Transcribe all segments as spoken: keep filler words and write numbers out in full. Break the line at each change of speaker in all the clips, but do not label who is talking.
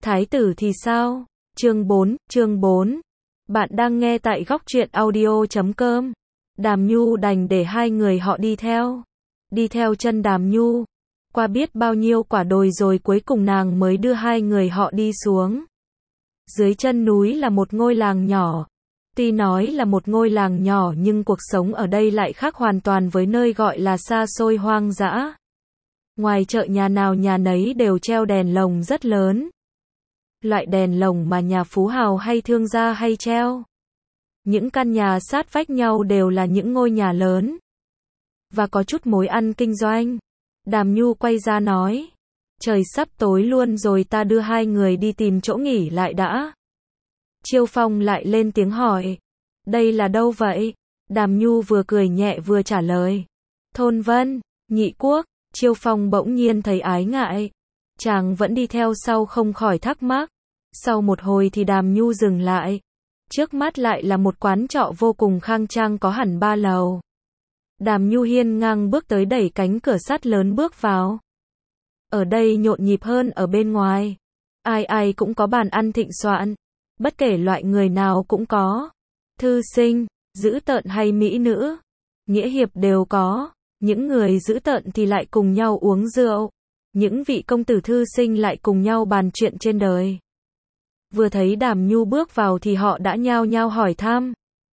Thái tử thì sao? Chương bốn, chương bốn. Bạn đang nghe tại góc truyện audio chấm com. Đàm Nhu đành để hai người họ đi theo. Đi theo chân Đàm Nhu. Qua biết bao nhiêu quả đồi rồi cuối cùng nàng mới đưa hai người họ đi xuống. Dưới chân núi là một ngôi làng nhỏ. Tuy nói là một ngôi làng nhỏ nhưng cuộc sống ở đây lại khác hoàn toàn với nơi gọi là xa xôi hoang dã. Ngoài chợ nhà nào nhà nấy đều treo đèn lồng rất lớn. Loại đèn lồng mà nhà phú hào hay thương gia hay treo. Những căn nhà sát vách nhau đều là những ngôi nhà lớn. Và có chút mối ăn kinh doanh. Đàm Nhu quay ra nói. Trời sắp tối luôn rồi, ta đưa hai người đi tìm chỗ nghỉ lại đã. Chiêu Phong lại lên tiếng hỏi. Đây là đâu vậy? Đàm Nhu vừa cười nhẹ vừa trả lời. Thôn Vân, Nhị Quốc. Chiêu Phong bỗng nhiên thấy ái ngại. Chàng vẫn đi theo sau không khỏi thắc mắc. Sau một hồi thì Đàm Nhu dừng lại. Trước mắt lại là một quán trọ vô cùng khang trang có hẳn ba lầu. Đàm Nhu hiên ngang bước tới đẩy cánh cửa sắt lớn bước vào. Ở đây nhộn nhịp hơn ở bên ngoài. Ai ai cũng có bàn ăn thịnh soạn. Bất kể loại người nào cũng có. Thư sinh, dữ tợn hay mỹ nữ, nghĩa hiệp đều có. Những người dữ tợn thì lại cùng nhau uống rượu. Những vị công tử thư sinh lại cùng nhau bàn chuyện trên đời. Vừa thấy Đàm Nhu bước vào thì họ đã nhao nhao hỏi thăm.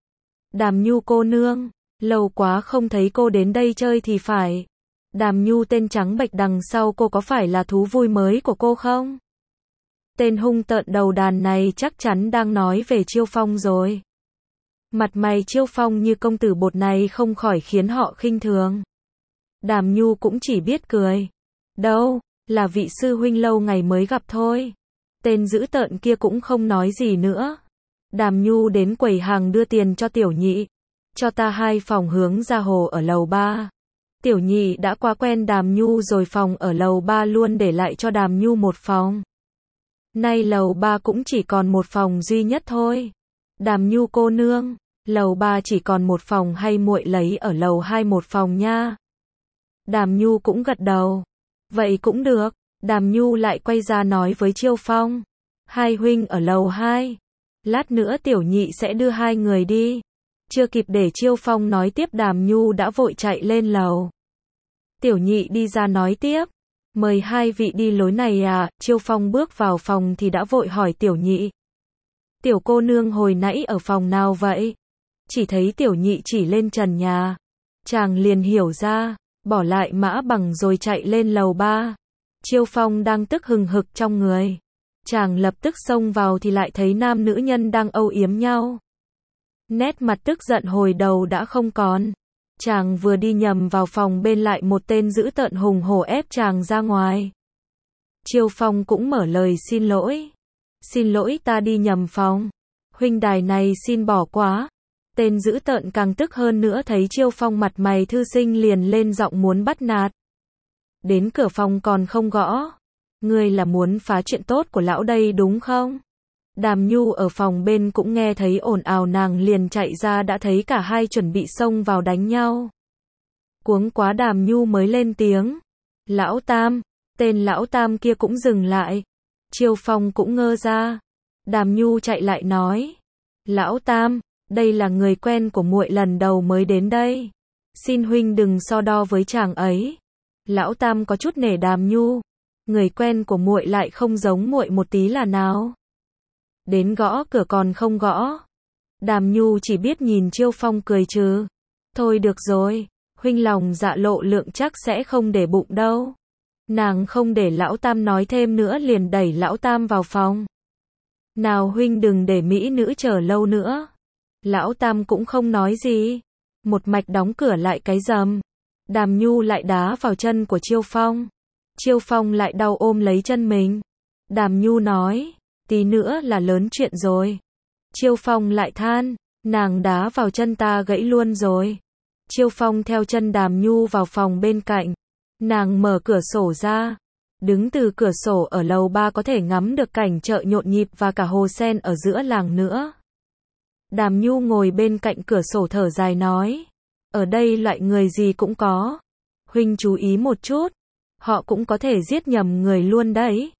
Đàm Nhu cô nương, lâu quá không thấy cô đến đây chơi thì phải. Đàm Nhu tên trắng bệch đằng sau cô có phải là thú vui mới của cô không? Tên hung tợn đầu đàn này chắc chắn đang nói về Chiêu Phong rồi. Mặt mày Chiêu Phong như công tử bột này không khỏi khiến họ khinh thường. Đàm Nhu cũng chỉ biết cười. Đâu, là vị sư huynh lâu ngày mới gặp thôi. Tên dữ tợn kia cũng không nói gì nữa. Đàm Nhu đến quầy hàng đưa tiền cho Tiểu Nhị. Cho ta hai phòng hướng ra hồ ở lầu ba. Tiểu Nhị đã quá quen Đàm Nhu rồi, phòng ở lầu ba luôn để lại cho Đàm Nhu một phòng. Nay lầu ba cũng chỉ còn một phòng duy nhất thôi. Đàm Nhu cô nương, lầu ba chỉ còn một phòng hay muội lấy ở lầu hai một phòng nha? Đàm Nhu cũng gật đầu. Vậy cũng được. Đàm Nhu lại quay ra nói với Chiêu Phong. Hai huynh ở lầu hai. Lát nữa Tiểu Nhị sẽ đưa hai người đi. Chưa kịp để Chiêu Phong nói tiếp Đàm Nhu đã vội chạy lên lầu. Tiểu Nhị đi ra nói tiếp. Mời hai vị đi lối này à? Chiêu Phong bước vào phòng thì đã vội hỏi Tiểu Nhị. Tiểu cô nương hồi nãy ở phòng nào vậy? Chỉ thấy Tiểu Nhị chỉ lên trần nhà. Chàng liền hiểu ra, bỏ lại mã bằng rồi chạy lên lầu ba. Chiêu Phong đang tức hừng hực trong người. Chàng lập tức xông vào thì lại thấy nam nữ nhân đang âu yếm nhau. Nét mặt tức giận hồi đầu đã không còn. Chàng vừa đi nhầm vào phòng bên lại một tên dữ tợn hùng hổ ép chàng ra ngoài. Chiêu Phong cũng mở lời xin lỗi. Xin lỗi, ta đi nhầm phòng. Huynh đài này xin bỏ quá. Tên dữ tợn càng tức hơn nữa, thấy Chiêu Phong mặt mày thư sinh liền lên giọng muốn bắt nạt. Đến cửa phòng còn không gõ. Ngươi là muốn phá chuyện tốt của lão đây đúng không? Đàm Nhu ở phòng bên cũng nghe thấy ồn ào, nàng liền chạy ra đã thấy cả hai chuẩn bị xông vào đánh nhau. Cuống quá Đàm Nhu mới lên tiếng. Lão Tam. Tên lão Tam kia cũng dừng lại. Chiêu Phong cũng ngơ ra. Đàm Nhu chạy lại nói. Lão Tam, đây là người quen của muội lần đầu mới đến đây. Xin huynh đừng so đo với chàng ấy. Lão Tam có chút nể Đàm Nhu. Người quen của muội lại không giống muội một tí là nào. Đến gõ cửa còn không gõ. Đàm Nhu chỉ biết nhìn Chiêu Phong cười trừ. Thôi được rồi, huynh lòng dạ lộ lượng chắc sẽ không để bụng đâu. Nàng không để lão Tam nói thêm nữa liền đẩy lão Tam vào phòng. Nào huynh đừng để mỹ nữ chờ lâu nữa. Lão Tam cũng không nói gì. Một mạch đóng cửa lại cái rầm. Đàm Nhu lại đá vào chân của Chiêu Phong. Chiêu Phong lại đau ôm lấy chân mình. Đàm Nhu nói. Tí nữa là lớn chuyện rồi. Chiêu Phong lại than. Nàng đá vào chân ta gãy luôn rồi. Chiêu Phong theo chân Đàm Nhu vào phòng bên cạnh. Nàng mở cửa sổ ra. Đứng từ cửa sổ ở lầu ba có thể ngắm được cảnh chợ nhộn nhịp và cả hồ sen ở giữa làng nữa. Đàm Nhu ngồi bên cạnh cửa sổ thở dài nói. Ở đây loại người gì cũng có. Huynh chú ý một chút. Họ cũng có thể giết nhầm người luôn đấy.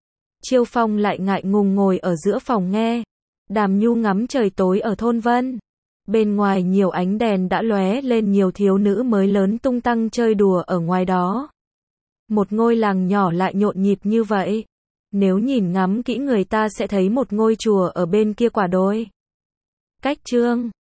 Chiêu Phong lại ngại ngùng ngồi ở giữa phòng nghe. Đàm Nhu ngắm trời tối ở thôn Vân. Bên ngoài nhiều ánh đèn đã lóe lên, nhiều thiếu nữ mới lớn tung tăng chơi đùa ở ngoài đó. Một ngôi làng nhỏ lại nhộn nhịp như vậy. Nếu nhìn ngắm kỹ người ta sẽ thấy một ngôi chùa ở bên kia quả đồi. Cách chương